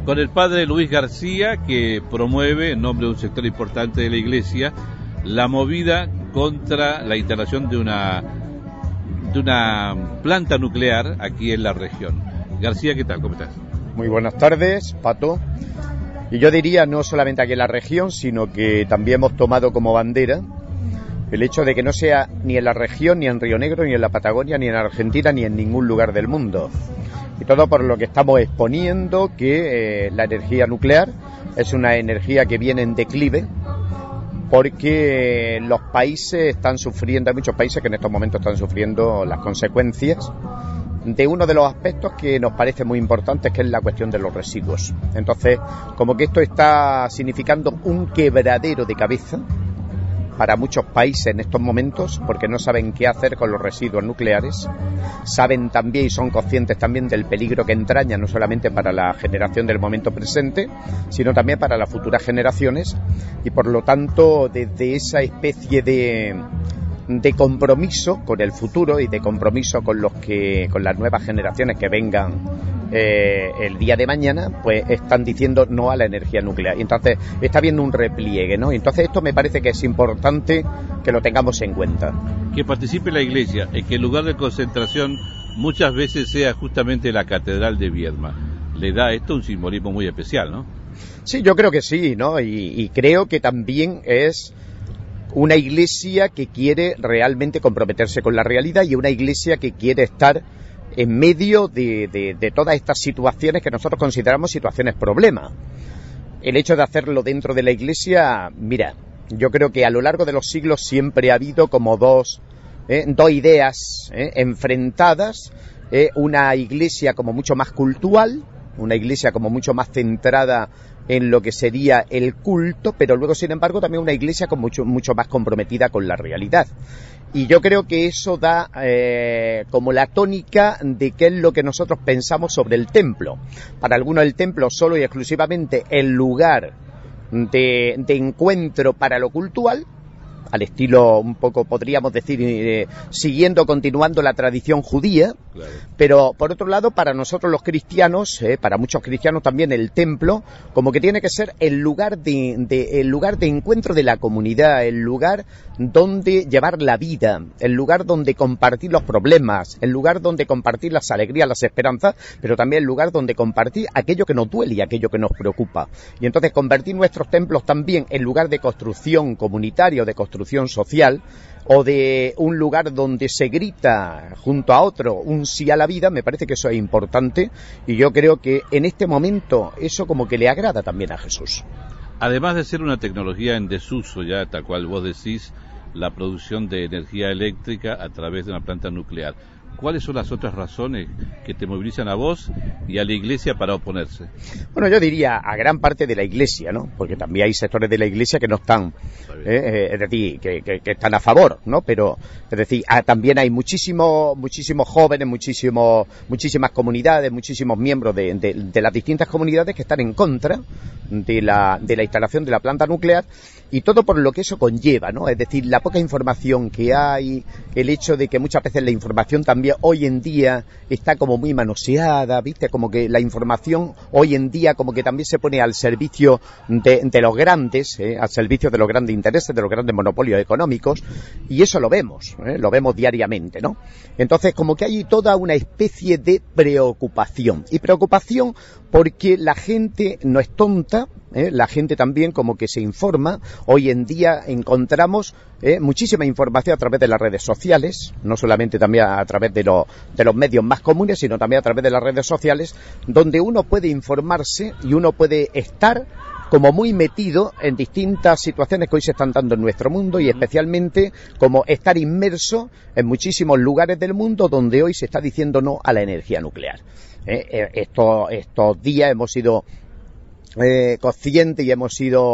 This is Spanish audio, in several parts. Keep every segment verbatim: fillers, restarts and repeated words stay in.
con el padre Luis García, que promueve, en nombre de un sector importante de la Iglesia, la movida contra la instalación de una, de una planta nuclear aquí en la región. García, ¿qué tal? ¿Cómo estás? Muy buenas tardes, Pato. Y yo diría, no solamente aquí en la región, sino que también hemos tomado como bandera el hecho de que no sea ni en la región, ni en Río Negro, ni en la Patagonia, ni en Argentina, ni en ningún lugar del mundo. Y todo por lo que estamos exponiendo, que eh, la energía nuclear es una energía que viene en declive, porque los países están sufriendo, hay muchos países que en estos momentos están sufriendo las consecuencias de uno de los aspectos que nos parece muy importante, que es la cuestión de los residuos. Entonces, como que esto está significando un quebradero de cabeza para muchos países en estos momentos, porque no saben qué hacer con los residuos nucleares, saben también y son conscientes también del peligro que entraña, no solamente para la generación del momento presente, sino también para las futuras generaciones, y por lo tanto, desde esa especie de de compromiso con el futuro y de compromiso con los que con las nuevas generaciones que vengan eh, el día de mañana, pues están diciendo no a la energía nuclear. Y entonces está habiendo un repliegue, ¿no? Y entonces esto me parece que es importante que lo tengamos en cuenta. Que participe la Iglesia, y que el lugar de concentración muchas veces sea justamente la Catedral de Viedma. Le da esto un simbolismo muy especial, ¿no? Sí, yo creo que sí, ¿no? Y, y creo que también es una iglesia que quiere realmente comprometerse con la realidad, y una iglesia que quiere estar en medio de, de, de todas estas situaciones que nosotros consideramos situaciones problema. El hecho de hacerlo dentro de la iglesia, mira, yo creo que a lo largo de los siglos siempre ha habido como dos, eh, dos ideas eh, enfrentadas, eh, una iglesia como mucho más cultural, una iglesia como mucho más centrada en lo que sería el culto, pero luego, sin embargo, también una iglesia con mucho, mucho más comprometida con la realidad. Y yo creo que eso da eh, como la tónica de qué es lo que nosotros pensamos sobre el templo. Para algunos el templo solo y exclusivamente el lugar de, de encuentro para lo cultural, al estilo un poco, podríamos decir, eh, siguiendo, continuando la tradición judía, claro. Pero por otro lado, para nosotros los cristianos, eh, para muchos cristianos también, el templo como que tiene que ser el lugar de, de, el lugar de encuentro de la comunidad, el lugar donde llevar la vida, el lugar donde compartir los problemas, el lugar donde compartir las alegrías, las esperanzas, pero también el lugar donde compartir aquello que nos duele y aquello que nos preocupa. Y entonces convertir nuestros templos también en lugar de construcción comunitaria o de construcción social, o de un lugar donde se grita junto a otro un sí a la vida, me parece que eso es importante, y yo creo que en este momento eso como que le agrada también a Jesús. Además de ser una tecnología en desuso ya, tal cual vos decís, la producción de energía eléctrica a través de una planta nuclear, ¿cuáles son las otras razones que te movilizan a vos y a la Iglesia para oponerse? Bueno, yo diría a gran parte de la Iglesia, ¿no? Porque también hay sectores de la Iglesia que no están, eh, es decir, que, que, que están a favor, ¿no? Pero, es decir, ah, también hay muchísimos, muchísimos jóvenes, muchísimos, muchísimas comunidades, muchísimos miembros de, de, de las distintas comunidades que están en contra de la, de la instalación de la planta nuclear, y todo por lo que eso conlleva, ¿no? Es decir, la poca información que hay, el hecho de que muchas veces la información también hoy en día está como muy manoseada, ¿viste? Como que la información hoy en día como que también se pone al servicio de, de los grandes, ¿eh? Al servicio de los grandes intereses, de los grandes monopolios económicos, y eso lo vemos, ¿eh? Lo vemos diariamente, ¿no? Entonces como que hay toda una especie de preocupación, y preocupación porque la gente no es tonta, ¿eh? La gente también como que se informa. Hoy en día encontramos eh, muchísima información a través de las redes sociales, no solamente también a través de, lo, de los medios más comunes, sino también a través de las redes sociales, donde uno puede informarse y uno puede estar como muy metido en distintas situaciones que hoy se están dando en nuestro mundo, y especialmente como estar inmerso en muchísimos lugares del mundo donde hoy se está diciendo no a la energía nuclear. Eh, eh, estos, estos días hemos sido eh, conscientes y hemos sido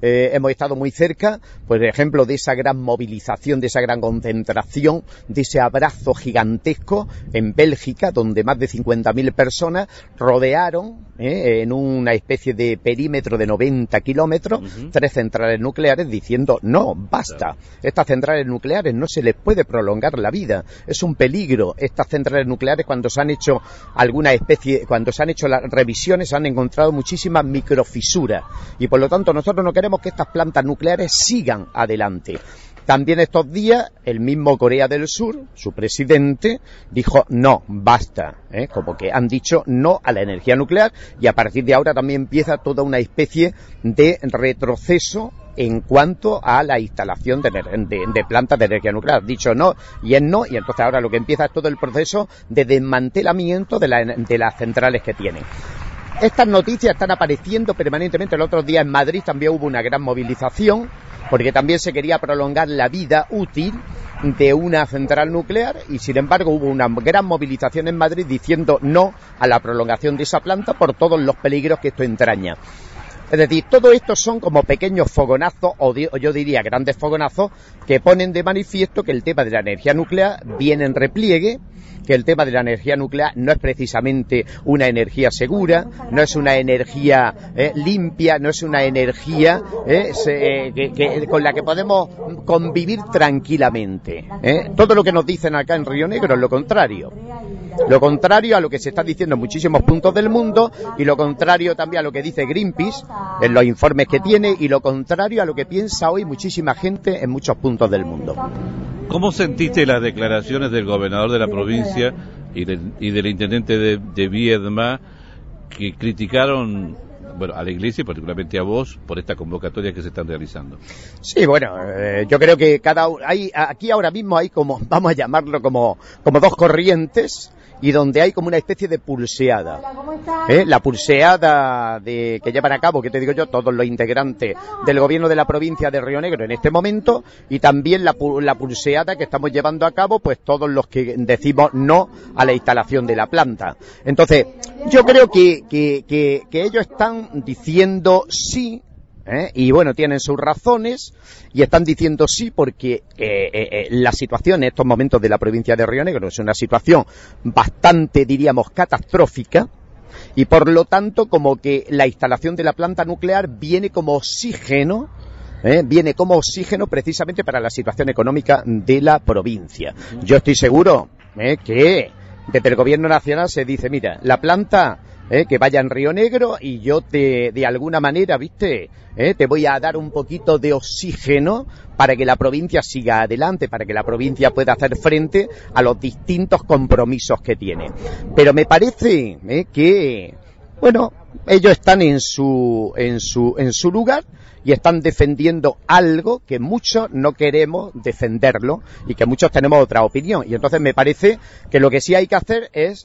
eh, hemos estado muy cerca, pues, por ejemplo, de esa gran movilización, de esa gran concentración, de ese abrazo gigantesco en Bélgica, donde más de cincuenta mil personas rodearon eh, en una especie de perímetro de noventa kilómetros uh-huh. tres centrales nucleares diciendo no, basta, estas centrales nucleares no se les puede prolongar la vida, es un peligro. Estas centrales nucleares, cuando se han hecho alguna especie, cuando se han hecho las revisiones, se han encontrado muchísimas microfisuras y por lo tanto nosotros no queremos que estas plantas nucleares sigan adelante. También estos días, el mismo Corea del Sur, su presidente, dijo no, basta, ¿eh? Como que han dicho no a la energía nuclear y a partir de ahora también empieza toda una especie de retroceso en cuanto a la instalación de, de, de plantas de energía nuclear. Dicho no y es no, y entonces ahora lo que empieza es todo el proceso de desmantelamiento de, la, de las centrales que tienen. Estas noticias están apareciendo permanentemente. El otro día en Madrid también hubo una gran movilización, porque también se quería prolongar la vida útil de una central nuclear y sin embargo hubo una gran movilización en Madrid diciendo no a la prolongación de esa planta por todos los peligros que esto entraña. Es decir, todo esto son como pequeños fogonazos, o, di- o yo diría grandes fogonazos, que ponen de manifiesto que el tema de la energía nuclear viene en repliegue, que el tema de la energía nuclear no es precisamente una energía segura, no es una energía eh, limpia, no es una energía eh, se, que, que, con la que podemos convivir tranquilamente. ¿eh? Todo lo que nos dicen acá en Río Negro es lo contrario. Lo contrario a lo que se está diciendo en muchísimos puntos del mundo y lo contrario también a lo que dice Greenpeace en los informes que tiene y lo contrario a lo que piensa hoy muchísima gente en muchos puntos del mundo. ¿Cómo sentiste las declaraciones del gobernador de la provincia y del, y del intendente de, de Viedma que criticaron, bueno, a la Iglesia y particularmente a vos por esta convocatoria que se están realizando? Sí, bueno, eh, yo creo que cada hay aquí ahora mismo hay como, vamos a llamarlo como, como dos corrientes y donde hay como una especie de pulseada. ¿Eh? La pulseada de, que llevan a cabo, que te digo yo, todos los integrantes del gobierno de la provincia de Río Negro en este momento, y también la, la pulseada que estamos llevando a cabo, pues todos los que decimos no a la instalación de la planta. Entonces, yo creo que, que, que, que ellos están diciendo sí, ¿Eh? y bueno, tienen sus razones y están diciendo sí porque eh, eh, la situación en estos momentos de la provincia de Río Negro es una situación bastante, diríamos, catastrófica y por lo tanto como que la instalación de la planta nuclear viene como oxígeno ¿Eh? viene como oxígeno precisamente para la situación económica de la provincia. Yo estoy seguro ¿eh? que desde el gobierno nacional se dice, mira, la planta Eh, que vaya en Río Negro y yo te, de alguna manera, viste, eh, te voy a dar un poquito de oxígeno para que la provincia siga adelante, para que la provincia pueda hacer frente a los distintos compromisos que tiene. Pero me parece eh, que, bueno, ellos están en su, en su, en su lugar y están defendiendo algo que muchos no queremos defenderlo y que muchos tenemos otra opinión. Y entonces me parece que lo que sí hay que hacer es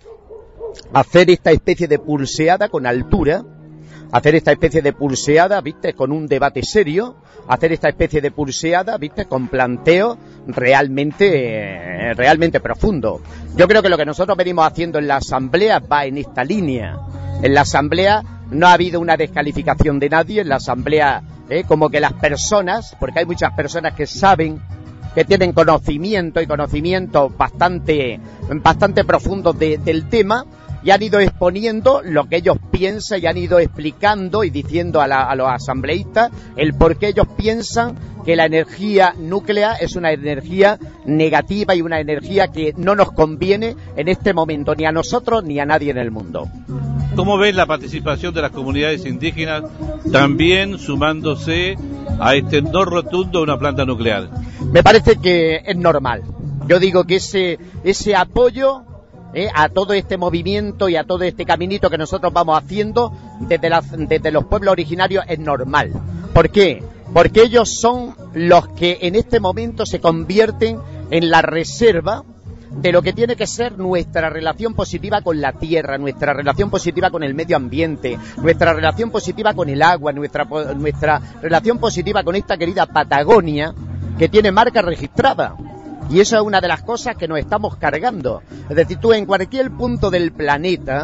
hacer esta especie de pulseada con altura, hacer esta especie de pulseada, viste, con un debate serio, hacer esta especie de pulseada, viste, con planteos realmente, eh, realmente profundos. Yo creo que lo que nosotros venimos haciendo en la asamblea va en esta línea. En la asamblea no ha habido una descalificación de nadie, en la asamblea, eh, como que las personas, porque hay muchas personas que saben, que tienen conocimiento y conocimiento bastante, bastante profundo de, del tema, y han ido exponiendo lo que ellos piensan y han ido explicando y diciendo a, la, a los asambleístas el por qué ellos piensan que la energía nuclear es una energía negativa y una energía que no nos conviene en este momento, ni a nosotros ni a nadie en el mundo. ¿Cómo ves la participación de las comunidades indígenas también sumándose a este no rotundo de una planta nuclear? Me parece que es normal. Yo digo que ese, ese apoyo Eh, a todo este movimiento y a todo este caminito que nosotros vamos haciendo desde, la, desde los pueblos originarios es normal. ¿Por qué? Porque ellos son los que en este momento se convierten en la reserva de lo que tiene que ser nuestra relación positiva con la tierra, nuestra relación positiva con el medio ambiente, nuestra relación positiva con el agua, nuestra, nuestra relación positiva con esta querida Patagonia que tiene marca registrada. Y eso es una de las cosas que nos estamos cargando. Es decir, tú en cualquier punto del planeta,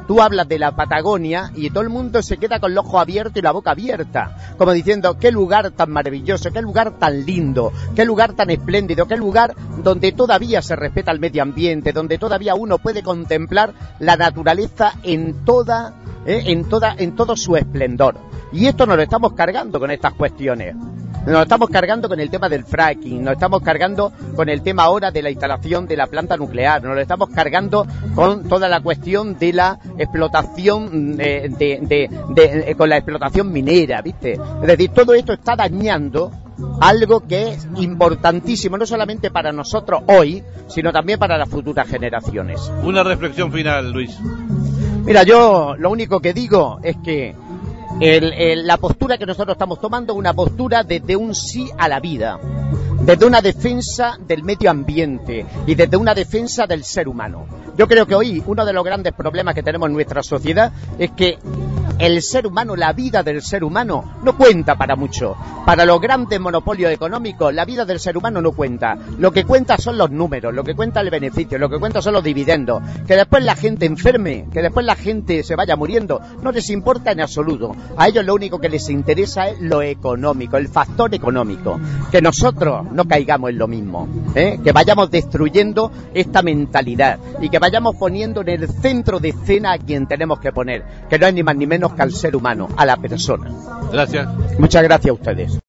tú hablas de la Patagonia y todo el mundo se queda con los ojos abiertos y la boca abierta, como diciendo, qué lugar tan maravilloso, qué lugar tan lindo, qué lugar tan espléndido, qué lugar donde todavía se respeta el medio ambiente, donde todavía uno puede contemplar la naturaleza en toda, eh, en toda, en todo su esplendor. Y esto nos lo estamos cargando con estas cuestiones. Nos estamos cargando con el tema del fracking, nos estamos cargando con el tema ahora de la instalación de la planta nuclear, nos lo estamos cargando con toda la cuestión de la explotación de, de, de, de, de con la explotación minera, ¿viste? Es decir, todo esto está dañando algo que es importantísimo, no solamente para nosotros hoy, sino también para las futuras generaciones. Una reflexión final, Luis. Mira, yo lo único que digo es que El, el, la postura que nosotros estamos tomando es una postura desde un sí a la vida, desde una defensa del medio ambiente y desde una defensa del ser humano. Yo creo que hoy uno de los grandes problemas que tenemos en nuestra sociedad es que el ser humano, la vida del ser humano no cuenta para mucho. Para los grandes monopolios económicos, la vida del ser humano no cuenta. Lo que cuenta son los números, lo que cuenta el beneficio, lo que cuenta son los dividendos. Que después la gente enferme, que después la gente se vaya muriendo, no les importa en absoluto. A ellos lo único que les interesa es lo económico, el factor económico. Que nosotros no caigamos en lo mismo, ¿eh? Que vayamos destruyendo esta mentalidad y que vayamos poniendo en el centro de escena a quien tenemos que poner, que no es ni más ni menos que al ser humano, a la persona. Gracias. Muchas gracias a ustedes.